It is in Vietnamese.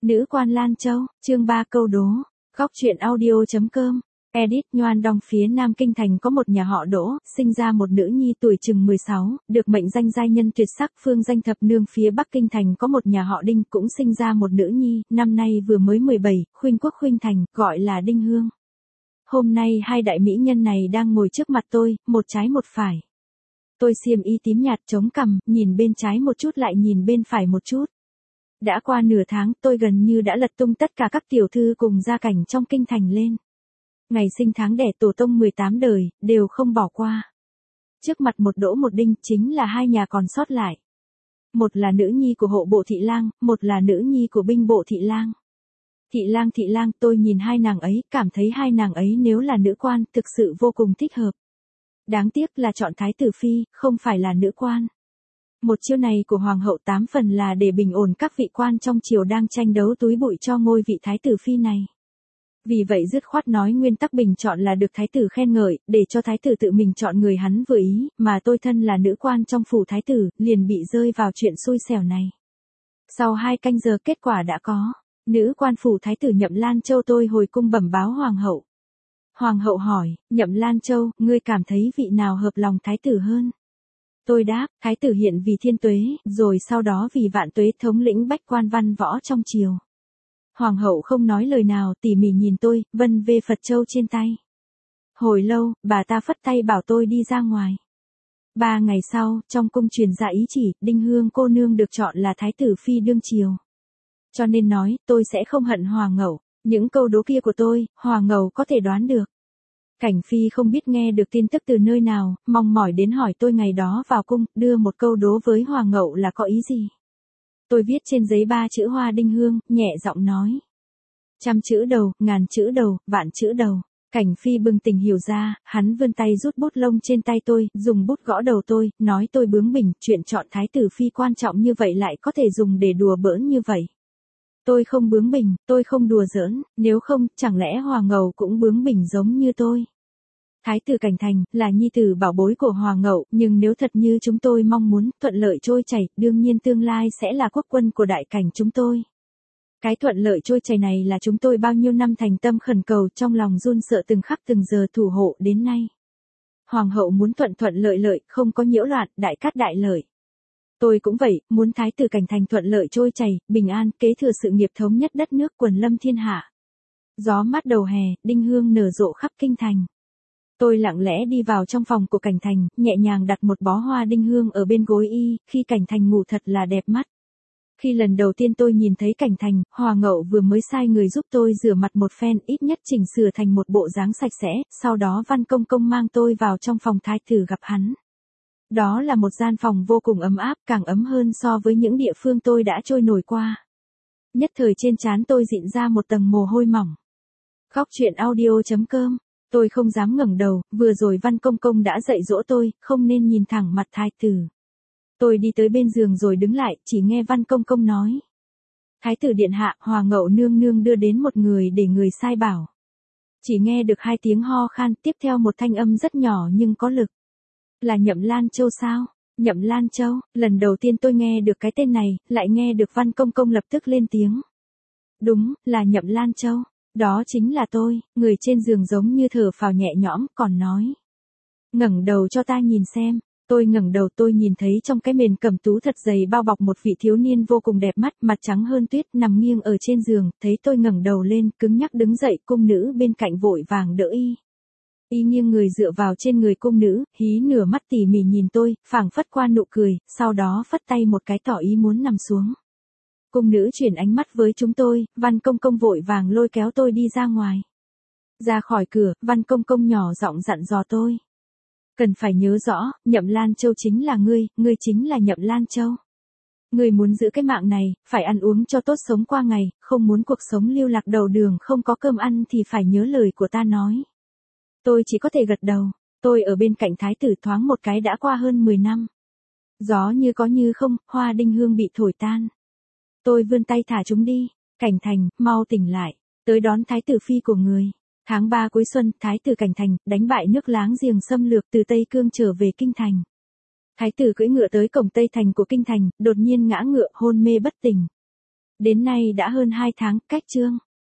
Nữ quan Lan Châu, chương 3 câu đố, góc truyện audio.com, edit Nhoan Đong phía Nam Kinh Thành có một nhà họ Đỗ, sinh ra một nữ nhi tuổi chừng 16, được mệnh danh giai nhân tuyệt sắc phương danh thập nương phía Bắc Kinh Thành có một nhà họ Đinh cũng sinh ra một nữ nhi, năm nay vừa mới 17, khuynh quốc khuynh thành, gọi là Đinh Hương. Hôm nay hai đại mỹ nhân này đang ngồi trước mặt tôi, một trái một phải. Tôi xiêm y tím nhạt chống cằm, nhìn bên trái một chút lại nhìn bên phải một chút. Đã qua nửa tháng tôi gần như đã lật tung tất cả các tiểu thư cùng gia cảnh trong kinh thành lên. Ngày sinh tháng đẻ tổ tông 18 đời, đều không bỏ qua. Trước mặt một Đỗ một Đinh chính là hai nhà còn sót lại. Một là nữ nhi của hộ bộ thị lang, một là nữ nhi của binh bộ thị lang. Thị lang, tôi nhìn hai nàng ấy, cảm thấy hai nàng ấy nếu là nữ quan, thực sự vô cùng thích hợp. Đáng tiếc là chọn thái tử phi, không phải là nữ quan. Một chiêu này của hoàng hậu 8 phần là để bình ổn các vị quan trong triều đang tranh đấu túi bụi cho ngôi vị thái tử phi này. Vì vậy dứt khoát nói nguyên tắc bình chọn là được thái tử khen ngợi, để cho thái tử tự mình chọn người hắn vừa ý, mà tôi thân là nữ quan trong phủ thái tử, liền bị rơi vào chuyện xui xẻo này. Sau 2 canh giờ kết quả đã có, nữ quan phủ thái tử Nhậm Lan Châu tôi hồi cung bẩm báo hoàng hậu. Hoàng hậu hỏi, Nhậm Lan Châu, ngươi cảm thấy vị nào hợp lòng thái tử hơn? Tôi đáp, thái tử hiện vì thiên tuế, rồi sau đó vì vạn tuế thống lĩnh bách quan văn võ trong triều. Hoàng hậu không nói lời nào, tỉ mỉ nhìn tôi, vân vê Phật châu trên tay. Hồi lâu, bà ta phất tay bảo tôi đi ra ngoài. 3 ngày sau, trong cung truyền ra ý chỉ, Đinh Hương cô nương được chọn là thái tử phi đương triều. Cho nên nói, tôi sẽ không hận hoàng hậu. Những câu đố kia của tôi, hoàng hậu có thể đoán được. Cảnh Phi không biết nghe được tin tức từ nơi nào, mong mỏi đến hỏi tôi ngày đó vào cung, đưa một câu đố với hoàng hậu là có ý gì. Tôi viết trên giấy 3 chữ Hoa Đinh Hương, nhẹ giọng nói. 100 chữ đầu, 1000 chữ đầu, vạn chữ đầu. Cảnh Phi bừng tỉnh hiểu ra, hắn vươn tay rút bút lông trên tay tôi, dùng bút gõ đầu tôi, nói tôi bướng bỉnh, chuyện chọn thái tử phi quan trọng như vậy lại có thể dùng để đùa bỡn như vậy. Tôi không bướng bỉnh, tôi không đùa giỡn, nếu không, chẳng lẽ hoàng hậu cũng bướng bỉnh giống như tôi. Thái tử Cảnh Thành, là nhi tử bảo bối của hoàng hậu, nhưng nếu thật như chúng tôi mong muốn, thuận lợi trôi chảy, đương nhiên tương lai sẽ là quốc quân của đại cảnh chúng tôi. Cái thuận lợi trôi chảy này là chúng tôi bao nhiêu năm thành tâm khẩn cầu trong lòng run sợ từng khắc từng giờ thủ hộ đến nay. Hoàng hậu muốn thuận lợi, không có nhiễu loạn, đại cát đại lợi. Tôi cũng vậy, muốn thái tử Cảnh Thành thuận lợi trôi chảy, bình an, kế thừa sự nghiệp thống nhất đất nước quần lâm thiên hạ. Gió mát đầu hè, Đinh Hương nở rộ khắp kinh thành. Tôi lặng lẽ đi vào trong phòng của Cảnh Thành, nhẹ nhàng đặt một bó hoa đinh hương ở bên gối y, khi Cảnh Thành ngủ thật là đẹp mắt. Khi lần đầu tiên tôi nhìn thấy Cảnh Thành, hoàng hậu vừa mới sai người giúp tôi rửa mặt một phen, ít nhất chỉnh sửa thành một bộ dáng sạch sẽ, sau đó Văn Công Công mang tôi vào trong phòng thái tử gặp hắn. Đó là một gian phòng vô cùng ấm áp, càng ấm hơn so với những địa phương tôi đã trôi nổi qua. Nhất thời trên trán tôi dịn ra một tầng mồ hôi mỏng. Góc truyện audio.com. Tôi không dám ngẩng đầu, vừa rồi Văn Công Công đã dạy dỗ tôi, không nên nhìn thẳng mặt thái tử. Tôi đi tới bên giường rồi đứng lại, chỉ nghe Văn Công Công nói. Thái tử điện hạ, hoàng hậu nương nương đưa đến một người để người sai bảo. Chỉ nghe được 2 tiếng ho khan, tiếp theo một thanh âm rất nhỏ nhưng có lực. Là Nhậm Lan Châu sao? Nhậm Lan Châu, lần đầu tiên tôi nghe được cái tên này, lại nghe được Văn Công Công lập tức lên tiếng. Đúng, là Nhậm Lan Châu. Đó chính là tôi, người trên giường giống như thở phào nhẹ nhõm, còn nói. Ngẩng đầu cho ta nhìn xem. Tôi ngẩng đầu tôi nhìn thấy trong cái mền cẩm tú thật dày bao bọc một vị thiếu niên vô cùng đẹp mắt, mặt trắng hơn tuyết, nằm nghiêng ở trên giường, thấy tôi ngẩng đầu lên, cứng nhắc đứng dậy, cung nữ bên cạnh vội vàng đỡ y. Y nghiêng người dựa vào trên người cung nữ, hí nửa mắt tỉ mỉ nhìn tôi, phảng phất qua nụ cười, sau đó phất tay một cái tỏ ý muốn nằm xuống. Cung nữ chuyển ánh mắt với chúng tôi, Văn Công Công vội vàng lôi kéo tôi đi ra ngoài. Ra khỏi cửa, Văn Công Công nhỏ giọng dặn dò tôi. Cần phải nhớ rõ, Nhậm Lan Châu chính là ngươi chính là Nhậm Lan Châu. Ngươi muốn giữ cái mạng này, phải ăn uống cho tốt sống qua ngày, không muốn cuộc sống lưu lạc đầu đường không có cơm ăn thì phải nhớ lời của ta nói. Tôi chỉ có thể gật đầu, tôi ở bên cạnh thái tử thoáng một cái đã qua hơn 10 năm. Gió như có như không, hoa đinh hương bị thổi tan. Tôi vươn tay thả chúng đi. Cảnh Thành, mau tỉnh lại, tới đón thái tử phi của người. Tháng 3 cuối xuân, thái tử Cảnh Thành đánh bại nước láng giềng xâm lược từ Tây Cương trở về kinh thành. Thái tử cưỡi ngựa tới cổng Tây thành của kinh thành, đột nhiên ngã ngựa hôn mê bất tỉnh. Đến nay đã hơn 2 tháng, cách chương